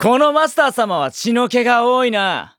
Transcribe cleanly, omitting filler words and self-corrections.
このマスター様は血の気が多いな。